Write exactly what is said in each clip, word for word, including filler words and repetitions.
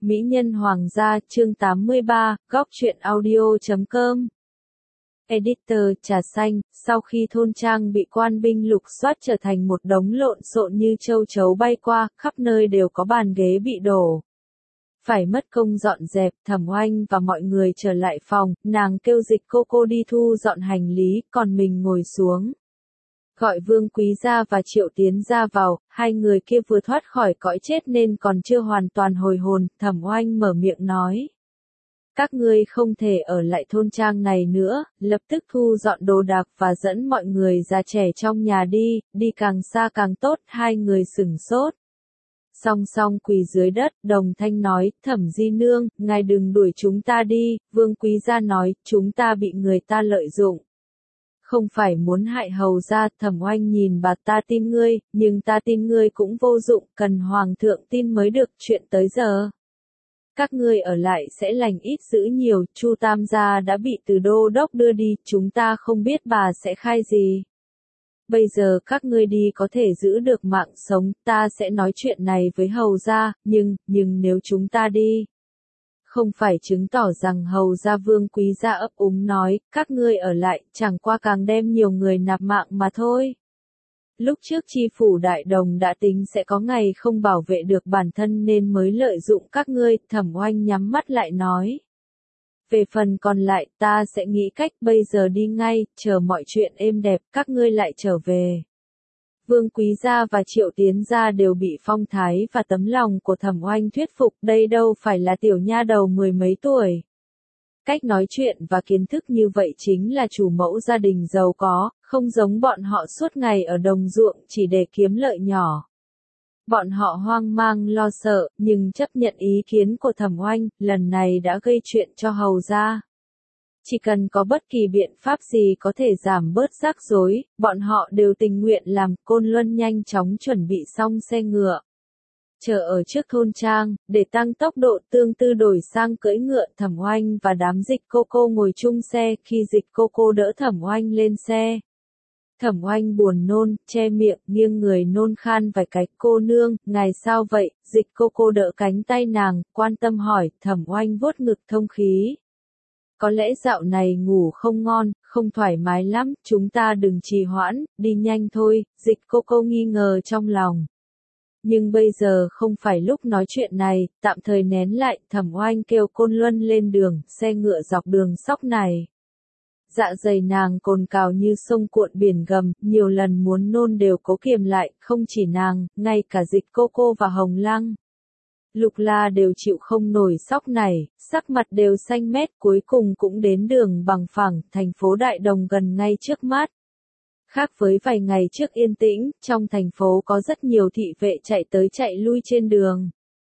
Mỹ nhân hoàng gia, chương tám mươi ba, góc truyện audio chấm com. Editor, trà xanh, sau khi thôn trang bị quan binh lục soát trở thành một đống lộn xộn như châu chấu bay qua, khắp nơi đều có bàn ghế bị đổ. Phải mất công dọn dẹp, Thẩm Oanh và mọi người trở lại phòng, nàng kêu Dịch cô cô đi thu dọn hành lý, còn mình ngồi xuống. Gọi Vương Quý gia và Triệu Tiến gia vào, hai người kia vừa thoát khỏi cõi chết nên còn chưa hoàn toàn hồi hồn, Thẩm Oanh mở miệng nói. Các ngươi không thể ở lại thôn trang này nữa, lập tức thu dọn đồ đạc và dẫn mọi người già trẻ trong nhà đi, đi càng xa càng tốt, hai người sửng sốt. Song song quỳ dưới đất, đồng thanh nói, Thẩm di nương, ngài đừng đuổi chúng ta đi, Vương Quý gia nói, chúng ta bị người ta lợi dụng. Không phải muốn hại hầu gia, Thẩm Oanh nhìn bà, ta tin ngươi, nhưng ta tin ngươi cũng vô dụng, cần hoàng thượng tin mới được, chuyện tới giờ. Các ngươi ở lại sẽ lành ít dữ nhiều, Chu Tam gia đã bị từ đô đốc đưa đi, chúng ta không biết bà sẽ khai gì. Bây giờ các ngươi đi có thể giữ được mạng sống, ta sẽ nói chuyện này với hầu gia, nhưng, nhưng nếu chúng ta đi. Không phải chứng tỏ rằng hầu gia Vương Quý gia ấp úng nói, các ngươi ở lại, chẳng qua càng đem nhiều người nạp mạng mà thôi. Lúc trước chi phủ đại đồng đã tính sẽ có ngày không bảo vệ được bản thân nên mới lợi dụng các ngươi, Thẩm Oanh nhắm mắt lại nói. Về phần còn lại ta sẽ nghĩ cách bây giờ đi ngay, chờ mọi chuyện êm đẹp, các ngươi lại trở về. Vương Quý gia và Triệu Tiến gia đều bị phong thái và tấm lòng của Thẩm Oanh thuyết phục, đây đâu phải là tiểu nha đầu mười mấy tuổi. Cách nói chuyện và kiến thức như vậy chính là chủ mẫu gia đình giàu có, không giống bọn họ suốt ngày ở đồng ruộng chỉ để kiếm lợi nhỏ. Bọn họ hoang mang lo sợ, nhưng chấp nhận ý kiến của Thẩm Oanh, lần này đã gây chuyện cho hầu gia. Chỉ cần có bất kỳ biện pháp gì có thể giảm bớt rắc rối, bọn họ đều tình nguyện làm. Côn Luân nhanh chóng chuẩn bị xong xe ngựa. Chờ ở trước thôn trang, để tăng tốc độ tương tư đổi sang cưỡi ngựa, Thẩm Oanh và đám Dịch cô cô ngồi chung xe, khi Dịch cô cô đỡ Thẩm Oanh lên xe. Thẩm Oanh buồn nôn, che miệng, nghiêng người nôn khan vài cái, cô nương, ngài sao vậy? Dịch cô cô đỡ cánh tay nàng, quan tâm hỏi, Thẩm Oanh vuốt ngực thông khí. Có lẽ dạo này ngủ không ngon, không thoải mái lắm, chúng ta đừng trì hoãn, đi nhanh thôi, Dịch cô cô nghi ngờ trong lòng. Nhưng bây giờ không phải lúc nói chuyện này, tạm thời nén lại, Thẩm Oanh kêu Côn Luân lên đường, xe ngựa dọc đường sóc này. Dạ dày nàng cồn cào như sông cuộn biển gầm, nhiều lần muốn nôn đều cố kiềm lại, không chỉ nàng, ngay cả Dịch cô cô và Hồng Lăng. Lục La đều chịu không nổi sóc này, sắc mặt đều xanh mét, cuối cùng cũng đến đường bằng phẳng, thành phố Đại Đồng gần ngay trước mắt. Khác với vài ngày trước yên tĩnh, trong thành phố có rất nhiều thị vệ chạy tới chạy lui trên đường.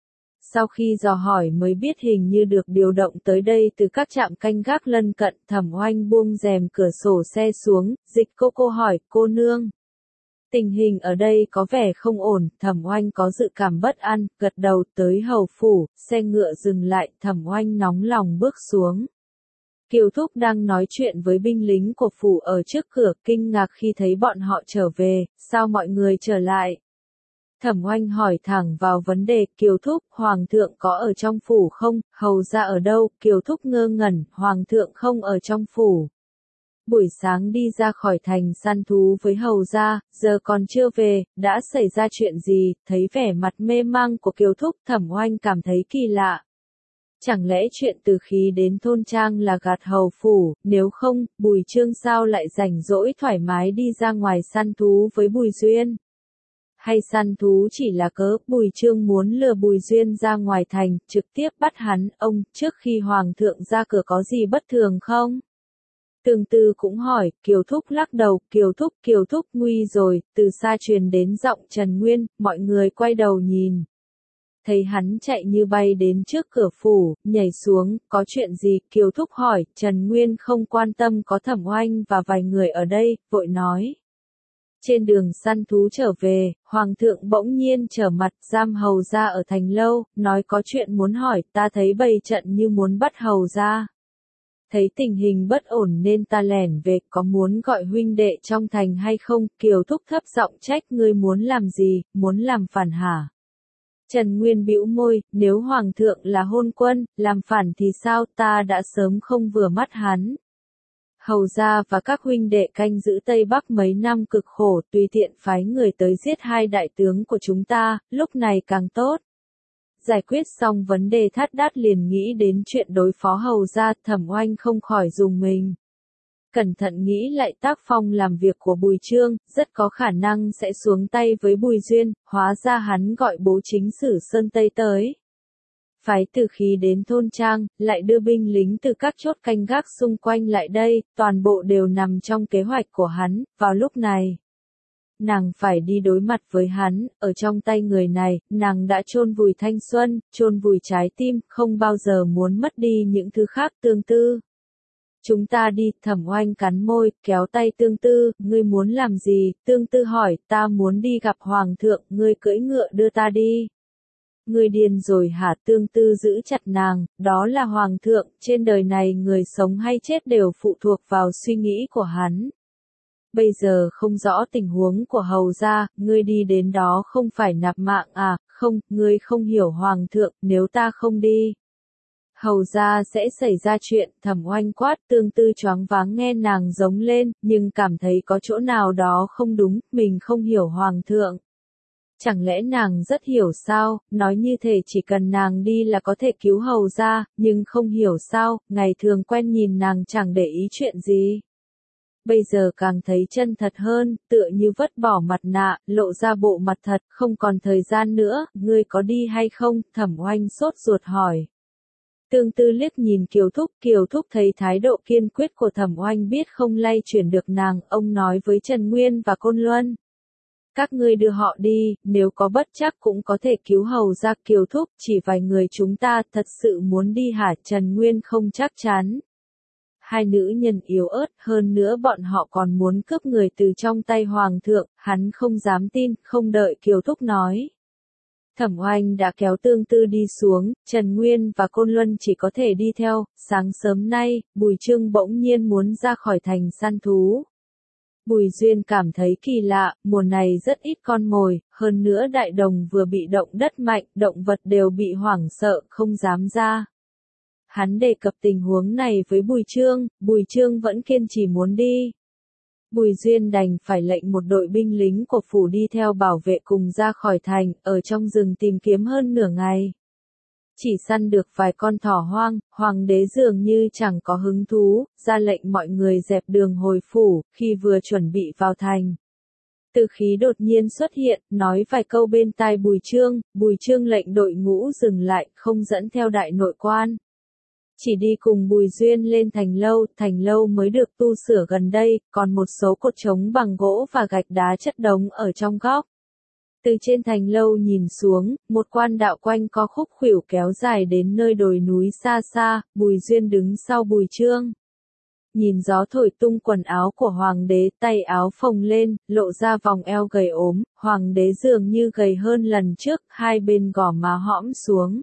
Sau khi dò hỏi mới biết hình như được điều động tới đây từ các trạm canh gác lân cận, Thẩm Oanh buông rèm cửa sổ xe xuống, Dịch cô cô hỏi, cô nương. Tình hình ở đây có vẻ không ổn, Thẩm Oanh có dự cảm bất an, gật đầu. Tới hầu phủ, xe ngựa dừng lại, Thẩm Oanh nóng lòng bước xuống. Kiều Thúc đang nói chuyện với binh lính của phủ ở trước cửa, kinh ngạc khi thấy bọn họ trở về, sao mọi người trở lại? Thẩm Oanh hỏi thẳng vào vấn đề, Kiều Thúc, Hoàng thượng có ở trong phủ không, hầu gia ở đâu? Kiều Thúc ngơ ngẩn, Hoàng thượng không ở trong phủ. Buổi sáng đi ra khỏi thành săn thú với hầu gia, giờ còn chưa về, đã xảy ra chuyện gì? Thấy vẻ mặt mê mang của Kiều Thúc, Thẩm Oanh cảm thấy kỳ lạ. Chẳng lẽ chuyện từ khi đến thôn trang là gạt hầu phủ, nếu không, Bùi Trương sao lại rảnh rỗi thoải mái đi ra ngoài săn thú với Bùi Duyên? Hay săn thú chỉ là cớ, Bùi Trương muốn lừa Bùi Duyên ra ngoài thành, trực tiếp bắt hắn, ông, trước khi Hoàng thượng ra cửa có gì bất thường không? Tương Tư cũng hỏi, Kiều Thúc lắc đầu, Kiều Thúc, Kiều Thúc nguy rồi, từ xa truyền đến giọng Trần Nguyên, mọi người quay đầu nhìn. Thấy hắn chạy như bay đến trước cửa phủ, nhảy xuống, có chuyện gì? Kiều Thúc hỏi, Trần Nguyên không quan tâm có Thẩm Oanh và vài người ở đây, vội nói. Trên đường săn thú trở về, Hoàng thượng bỗng nhiên trở mặt, giam hầu gia ở thành lâu, nói có chuyện muốn hỏi, ta thấy bày trận như muốn bắt hầu gia. Thấy tình hình bất ổn nên ta lẻn về, có muốn gọi huynh đệ trong thành hay không? Kiều Thúc thấp giọng trách, ngươi muốn làm gì, muốn làm phản hả? Trần Nguyên bĩu môi, nếu Hoàng thượng là hôn quân, làm phản thì sao, ta đã sớm không vừa mắt hắn. Hầu gia và các huynh đệ canh giữ Tây Bắc mấy năm cực khổ, tùy tiện phái người tới giết hai đại tướng của chúng ta, lúc này càng tốt. Giải quyết xong vấn đề Thát Đát liền nghĩ đến chuyện đối phó hầu gia, Thẩm Oanh không khỏi rùng mình. Cẩn thận nghĩ lại tác phong làm việc của Bùi Chương, rất có khả năng sẽ xuống tay với Bùi Duyên, hóa ra hắn gọi bố chính sử Sơn Tây tới. Phái Từ Khí đến thôn trang, lại đưa binh lính từ các chốt canh gác xung quanh lại đây, toàn bộ đều nằm trong kế hoạch của hắn, vào lúc này. Nàng phải đi đối mặt với hắn, ở trong tay người này, nàng đã chôn vùi thanh xuân, chôn vùi trái tim, không bao giờ muốn mất đi những thứ khác tương tư. Chúng ta đi, Thẩm Oanh cắn môi, kéo tay Tương Tư, ngươi muốn làm gì, Tương Tư hỏi, ta muốn đi gặp Hoàng thượng, ngươi cưỡi ngựa đưa ta đi. Ngươi điên rồi hả, Tương Tư giữ chặt nàng, đó là Hoàng thượng, trên đời này người sống hay chết đều phụ thuộc vào suy nghĩ của hắn. Bây giờ không rõ tình huống của hầu gia, ngươi đi đến đó không phải nạp mạng à, không, ngươi không hiểu Hoàng thượng, nếu ta không đi. Hầu gia sẽ xảy ra chuyện, Thẩm Oanh quát, Tương Tư choáng váng nghe nàng giống lên, nhưng cảm thấy có chỗ nào đó không đúng, mình không hiểu Hoàng thượng. Chẳng lẽ nàng rất hiểu sao, nói như thể chỉ cần nàng đi là có thể cứu hầu gia, nhưng không hiểu sao, ngày thường quen nhìn nàng chẳng để ý chuyện gì. Bây giờ càng thấy chân thật hơn, tựa như vứt bỏ mặt nạ, lộ ra bộ mặt thật, không còn thời gian nữa, ngươi có đi hay không, Thẩm Oanh sốt ruột hỏi. Tương Tư liếc nhìn Kiều Thúc, Kiều Thúc thấy thái độ kiên quyết của Thẩm Oanh biết không lay chuyển được nàng, ông nói với Trần Nguyên và Côn Luân. Các ngươi đưa họ đi, nếu có bất trắc cũng có thể cứu hầu ra. Kiều Thúc, chỉ vài người chúng ta thật sự muốn đi hả, Trần Nguyên không chắc chắn. Hai nữ nhân yếu ớt, hơn nữa bọn họ còn muốn cướp người từ trong tay Hoàng thượng, hắn không dám tin, không đợi Kiều Thúc nói. Thẩm Oanh đã kéo Tương Tư đi xuống, Trần Nguyên và Côn Luân chỉ có thể đi theo. Sáng sớm nay, Bùi Chương bỗng nhiên muốn ra khỏi thành săn thú. Bùi Duyên cảm thấy kỳ lạ, mùa này rất ít con mồi, hơn nữa đại đồng vừa bị động đất mạnh, động vật đều bị hoảng sợ, không dám ra. Hắn đề cập tình huống này với Bùi Chương, Bùi Chương vẫn kiên trì muốn đi. Bùi Duyên đành phải lệnh một đội binh lính của phủ đi theo bảo vệ cùng ra khỏi thành, ở trong rừng tìm kiếm hơn nửa ngày. Chỉ săn được vài con thỏ hoang, Hoàng đế dường như chẳng có hứng thú, ra lệnh mọi người dẹp đường hồi phủ, khi vừa chuẩn bị vào thành. Từ Khí đột nhiên xuất hiện, nói vài câu bên tai Bùi Chương, Bùi Chương lệnh đội ngũ dừng lại, không dẫn theo đại nội quan. Chỉ đi cùng Bùi Duyên lên thành lâu, thành lâu mới được tu sửa gần đây, còn một số cột trống bằng gỗ và gạch đá chất đống ở trong góc. Từ trên thành lâu nhìn xuống, một quan đạo quanh co khúc khuỷu kéo dài đến nơi đồi núi xa xa, Bùi Duyên đứng sau Bùi Chương. Nhìn gió thổi tung quần áo của Hoàng đế, tay áo phồng lên, lộ ra vòng eo gầy ốm, Hoàng đế dường như gầy hơn lần trước, hai bên gò má hõm xuống.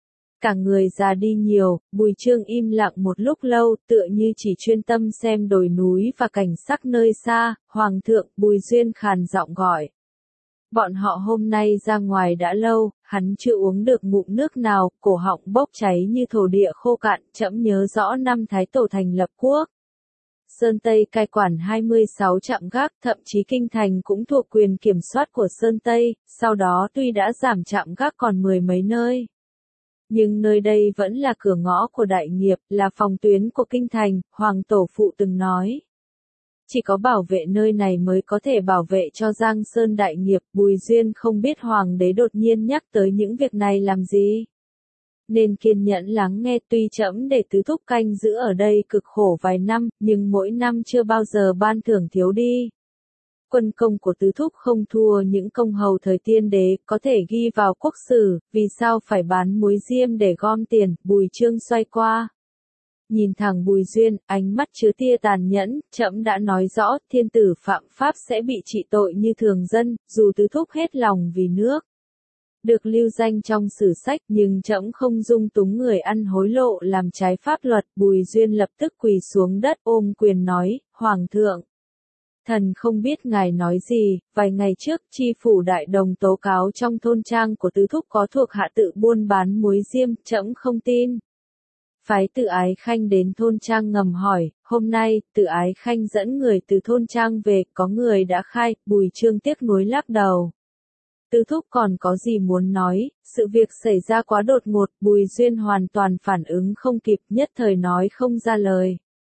Cả người già đi nhiều, Bùi Chương im lặng một lúc lâu, tựa như chỉ chuyên tâm xem đồi núi và cảnh sắc nơi xa. Hoàng thượng, Bùi Duyên khàn giọng gọi. Bọn họ hôm nay ra ngoài đã lâu, hắn chưa uống được ngụm nước nào, cổ họng bốc cháy như thổ địa khô cạn, trẫm nhớ rõ năm Thái Tổ thành lập quốc. Sơn Tây cai quản hai mươi sáu trạm gác, thậm chí kinh thành cũng thuộc quyền kiểm soát của Sơn Tây, sau đó tuy đã giảm trạm gác còn mười mấy nơi. Nhưng nơi đây vẫn là cửa ngõ của đại nghiệp, là phòng tuyến của kinh thành, Hoàng Tổ Phụ từng nói. Chỉ có bảo vệ nơi này mới có thể bảo vệ cho Giang Sơn đại nghiệp, Bùi Duyên không biết Hoàng đế đột nhiên nhắc tới những việc này làm gì. Nên kiên nhẫn lắng nghe, tuy trẫm để tứ thúc canh giữ ở đây cực khổ vài năm, nhưng mỗi năm chưa bao giờ ban thưởng thiếu đi. Quân công của tứ thúc không thua những công hầu thời tiên đế, có thể ghi vào quốc sử, vì sao phải bán muối diêm để gom tiền, Bùi Chương xoay qua. Nhìn thẳng Bùi Duyên, ánh mắt chứa tia tàn nhẫn, trẫm đã nói rõ, thiên tử phạm pháp sẽ bị trị tội như thường dân, dù tứ thúc hết lòng vì nước. Được lưu danh trong sử sách, nhưng trẫm không dung túng người ăn hối lộ làm trái pháp luật, Bùi Duyên lập tức quỳ xuống đất ôm quyền nói, Hoàng thượng. Thần không biết ngài nói gì, vài ngày trước chi phủ đại đồng tố cáo trong thôn trang của tứ thúc có thuộc hạ tự buôn bán muối diêm, trẫm không tin. Phái Tự Ái Khanh đến thôn trang ngầm hỏi, hôm nay, Tự Ái Khanh dẫn người từ thôn trang về, có người đã khai, Bùi Chương tiếc nuối lắc đầu. Tứ thúc còn có gì muốn nói, sự việc xảy ra quá đột ngột, Bùi Duyên hoàn toàn phản ứng không kịp, nhất thời nói không ra lời.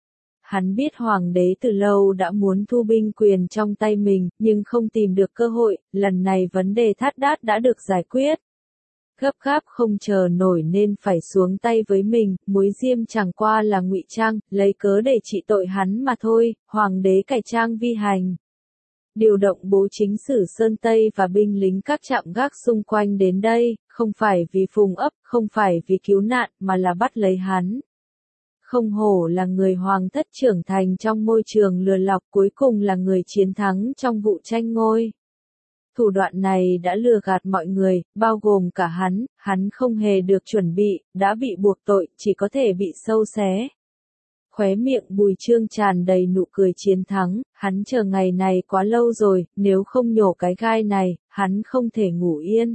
Hắn biết hoàng đế từ lâu đã muốn thu binh quyền trong tay mình, nhưng không tìm được cơ hội, lần này vấn đề thát đát đã được giải quyết. Gấp gáp không chờ nổi nên phải xuống tay với mình, muối diêm chẳng qua là ngụy trang, lấy cớ để trị tội hắn mà thôi, hoàng đế cải trang vi hành. Điều động bố chính sử Sơn Tây và binh lính các trạm gác xung quanh đến đây, không phải vì phùng ấp, không phải vì cứu nạn, mà là bắt lấy hắn. Không hổ là người hoàng thất trưởng thành trong môi trường lừa lọc, cuối cùng là người chiến thắng trong vụ tranh ngôi. Thủ đoạn này đã lừa gạt mọi người, bao gồm cả hắn, hắn không hề được chuẩn bị, đã bị buộc tội, chỉ có thể bị sâu xé. Khóe miệng Bùi Chương tràn đầy nụ cười chiến thắng, hắn chờ ngày này quá lâu rồi, nếu không nhổ cái gai này, hắn không thể ngủ yên.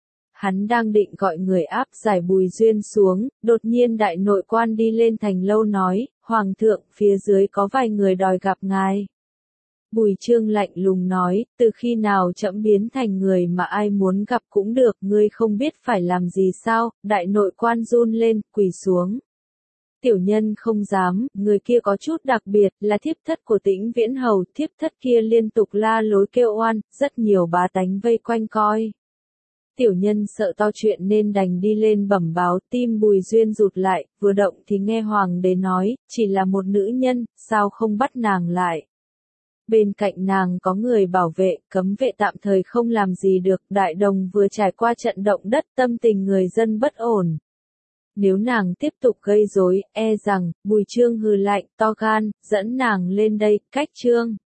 Hắn đang định gọi người áp giải Bùi Duyên xuống, đột nhiên đại nội quan đi lên thành lâu nói, Hoàng thượng, phía dưới có vài người đòi gặp ngài. Bùi Chương lạnh lùng nói, từ khi nào trẫm biến thành người mà ai muốn gặp cũng được, ngươi không biết phải làm gì sao, đại nội quan run lên, quỳ xuống. Tiểu nhân không dám, người kia có chút đặc biệt, là thiếp thất của Tĩnh Viễn Hầu, thiếp thất kia liên tục la lối kêu oan, rất nhiều bá tánh vây quanh coi. Tiểu nhân sợ to chuyện nên đành đi lên bẩm báo, tim Bùi Duyên rụt lại, vừa động thì nghe hoàng đế nói, chỉ là một nữ nhân, sao không bắt nàng lại. Bên cạnh nàng có người bảo vệ, cấm vệ tạm thời không làm gì được, đại đồng vừa trải qua trận động đất, tâm tình người dân bất ổn. Nếu nàng tiếp tục gây rối, e rằng, Bùi Chương hừ lạnh, to gan, dẫn nàng lên đây, cách Chương.